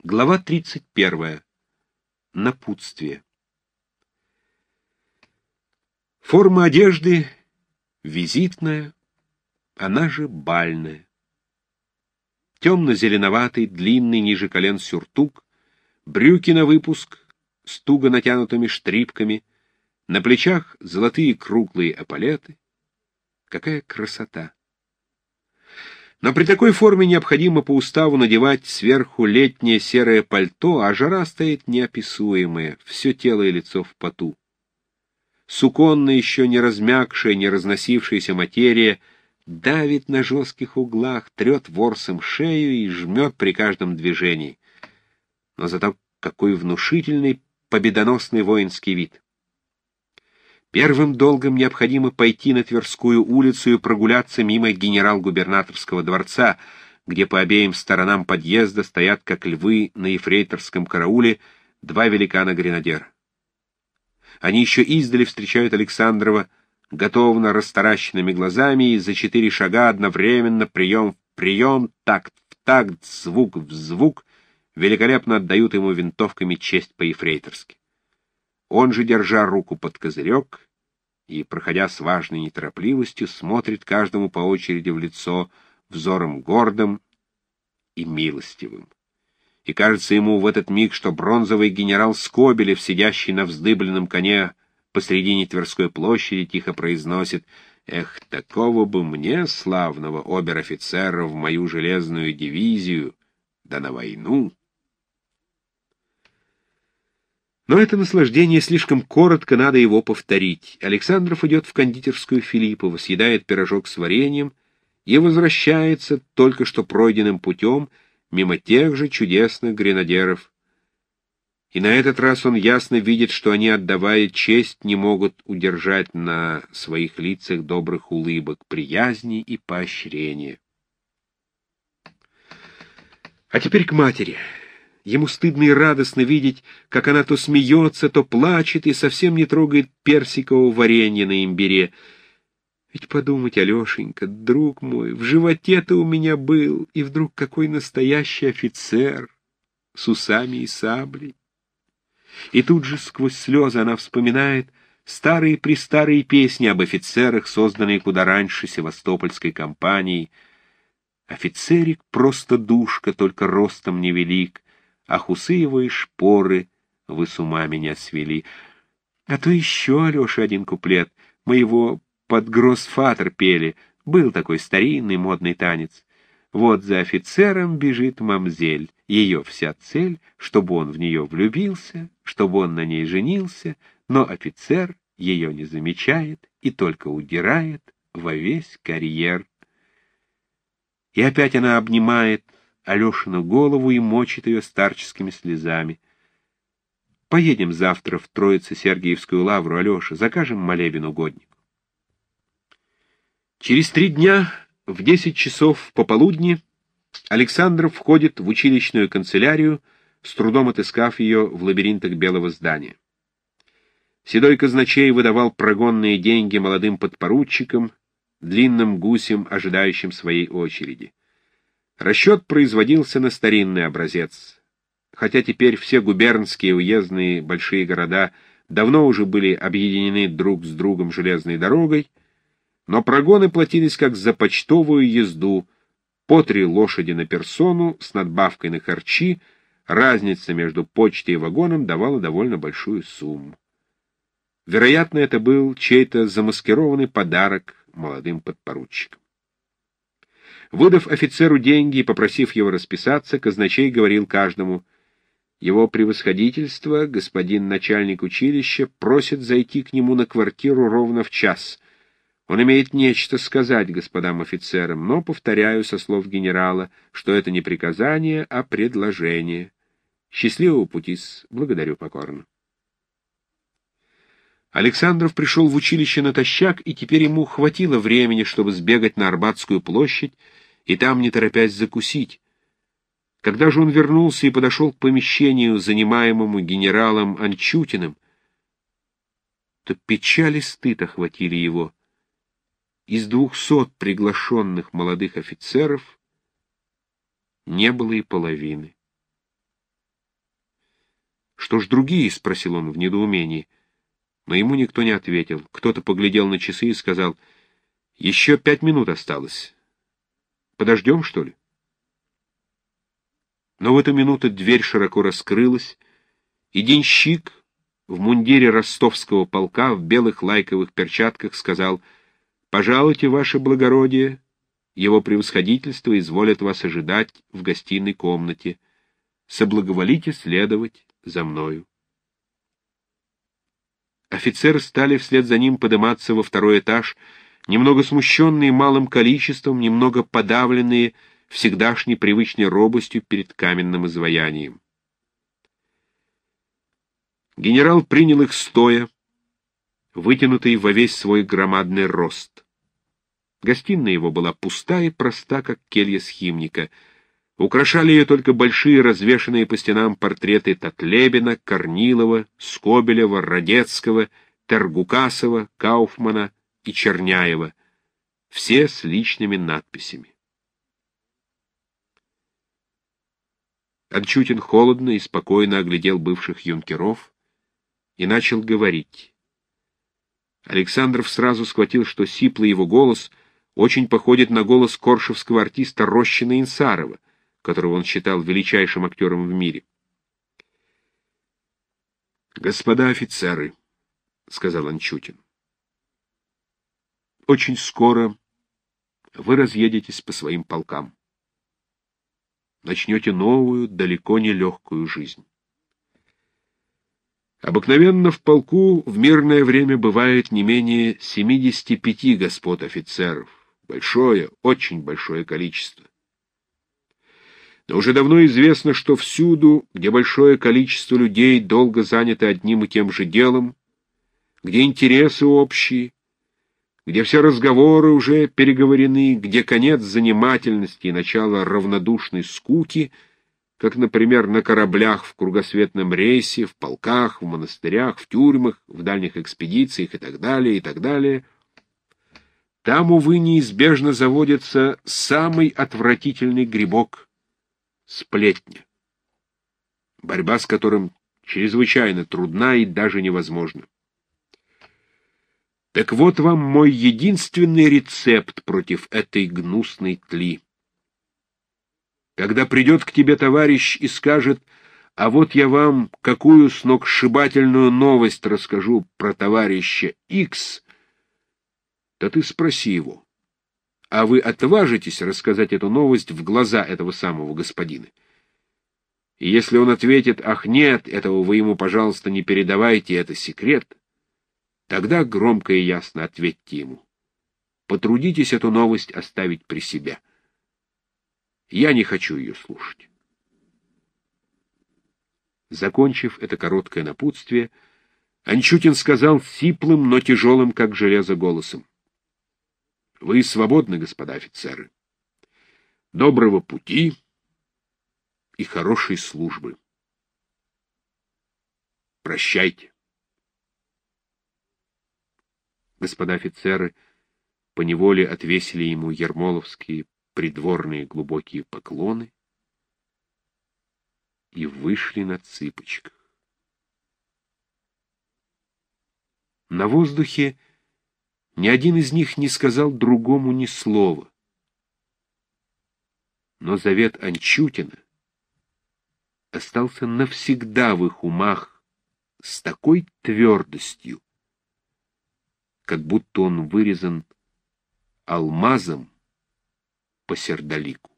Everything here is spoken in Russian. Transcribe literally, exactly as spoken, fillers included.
Глава тридцать первая. Напутствие. Форма одежды визитная, она же бальная. Темно-зеленоватый, длинный ниже колен сюртук, брюки на выпуск с туго натянутыми штрипками, на плечах золотые круглые эполеты. Какая красота! Но при такой форме необходимо по уставу надевать сверху летнее серое пальто, а жара стоит неописуемая, все тело и лицо в поту. Суконная, еще не размягшая, не разносившаяся материя давит на жестких углах, трет ворсом шею и жмет при каждом движении. Но зато какой внушительный, победоносный воинский вид! Первым долгом необходимо пойти на Тверскую улицу и прогуляться мимо генерал-губернаторского дворца, где по обеим сторонам подъезда стоят, как львы на ефрейторском карауле, два великана-гренадера. Они еще издали встречают Александрова готовно растаращенными глазами и за четыре шага одновременно, прием в прием, такт в такт, звук в звук, великолепно отдают ему винтовками честь по-ефрейторски. Он же, держа руку под козырек и, проходя с важной неторопливостью, смотрит каждому по очереди в лицо взором гордым и милостивым. И кажется ему в этот миг, что бронзовый генерал Скобелев, сидящий на вздыбленном коне посредине Тверской площади, тихо произносит: «Эх, такого бы мне, славного обер-офицера, в мою железную дивизию, да на войну!» Но это наслаждение слишком коротко, надо его повторить. Александров идет в кондитерскую Филиппова, съедает пирожок с вареньем и возвращается только что пройденным путем мимо тех же чудесных гренадеров. И на этот раз он ясно видит, что они, отдавая честь, не могут удержать на своих лицах добрых улыбок, приязни и поощрения. А теперь к матери. Ему стыдно и радостно видеть, как она то смеется, то плачет и совсем не трогает персикового варенья на имбире. Ведь подумать, Алешенька, друг мой, в животе-то у меня был, и вдруг какой настоящий офицер с усами и саблей. И тут же сквозь слезы она вспоминает старые-престарые песни об офицерах, созданные куда раньше севастопольской кампанией. Офицерик просто душка, только ростом невелик, ах, усы его и шпоры вы с ума меня свели. А то еще, Алеша, один куплет, мы его под гроссфатер пели, был такой старинный модный танец. Вот за офицером бежит мамзель, ее вся цель, чтобы он в нее влюбился, чтобы он на ней женился, но офицер ее не замечает и только удирает во весь карьер. И опять она обнимает Алешину голову и мочит ее старческими слезами. Поедем завтра в Троице-Сергиевскую лавру, Алеша, закажем молебен угоднику. Через три дня, в десять часов пополудни, Александров входит в училищную канцелярию, с трудом отыскав ее в лабиринтах белого здания. Седой казначей выдавал прогонные деньги молодым подпоручикам, длинным гусем, ожидающим своей очереди. Расчет производился на старинный образец. Хотя теперь все губернские, уездные, большие города давно уже были объединены друг с другом железной дорогой, но прогоны платились как за почтовую езду, по три лошади на персону с надбавкой на харчи, разница между почтой и вагоном давала довольно большую сумму. Вероятно, это был чей-то замаскированный подарок молодым подпоручикам. Выдав офицеру деньги и попросив его расписаться, казначей говорил каждому: «Его превосходительство, господин начальник училища, просит зайти к нему на квартиру ровно в час. Он имеет нечто сказать господам офицерам, но, повторяю со слов генерала, что это не приказание, а предложение. Счастливого пути-с, благодарю покорно». Александров пришел в училище натощак, и теперь ему хватило времени, чтобы сбегать на Арбатскую площадь и там, не торопясь, закусить. Когда же он вернулся и подошел к помещению, занимаемому генералом Анчутиным, то печаль и стыд охватили его. Из двухсот приглашенных молодых офицеров не было и половины. что ж другие?» — спросил он в недоумении. Но ему никто не ответил. Кто-то поглядел на часы и сказал: «Еще пять минут осталось. Подождем, что ли?» Но в эту минуту дверь широко раскрылась, и денщик в мундире ростовского полка в белых лайковых перчатках сказал: «Пожалуйте, ваше благородие, его превосходительство изволят вас ожидать в гостиной комнате. Соблаговолите следовать за мною». Офицеры стали вслед за ним подниматься во второй этаж, немного смущенные малым количеством, немного подавленные всегдашней привычной робостью перед каменным изваянием. Генерал принял их стоя, вытянутый во весь свой громадный рост. Гостиная его была пуста и проста, как келья схимника. Украшали ее только большие развешанные по стенам портреты Татлебина, Корнилова, Скобелева, Радецкого, Тергукасова, Кауфмана и Черняева, все с личными надписями. Анчутин холодно и спокойно оглядел бывших юнкеров и начал говорить. Александров сразу схватил, что сиплый его голос очень походит на голос коршевского артиста Рощина-Инсарова, которого он считал величайшим актером в мире. «Господа офицеры», — сказал Анчутин, — «очень скоро вы разъедетесь по своим полкам. Начнете новую, далеко не легкую жизнь. Обыкновенно в полку в мирное время бывает не менее семидесяти пяти господ офицеров. Большое, очень большое количество. Но уже давно известно, что всюду, где большое количество людей долго заняты одним и тем же делом, где интересы общие, где все разговоры уже переговорены, где конец занимательности и начало равнодушной скуки, как, например, на кораблях в кругосветном рейсе, в полках, в монастырях, в тюрьмах, в дальних экспедициях и так далее, и так далее, там, увы, неизбежно заводится самый отвратительный грибок — сплетня, борьба с которым чрезвычайно трудна и даже невозможна. Так вот вам мой единственный рецепт против этой гнусной тли. Когда придет к тебе товарищ и скажет: «А вот я вам какую сногсшибательную новость расскажу про товарища Икс», то ты спроси его: «А вы отважитесь рассказать эту новость в глаза этого самого господина?» И если он ответит: «Ах, нет, этого вы ему, пожалуйста, не передавайте, это секрет», тогда громко и ясно ответьте ему: «Потрудитесь эту новость оставить при себе. Я не хочу ее слушать». Закончив это короткое напутствие, Анчутин сказал сиплым, но тяжелым, как железо, голосом: «Вы свободны, господа офицеры. Доброго пути и хорошей службы. Прощайте». Господа офицеры поневоле отвесили ему ермоловские придворные глубокие поклоны и вышли на цыпочках. На воздухе ни один из них не сказал другому ни слова. Но завет Анчутина остался навсегда в их умах с такой твердостью, как будто он вырезан алмазом по сердолику.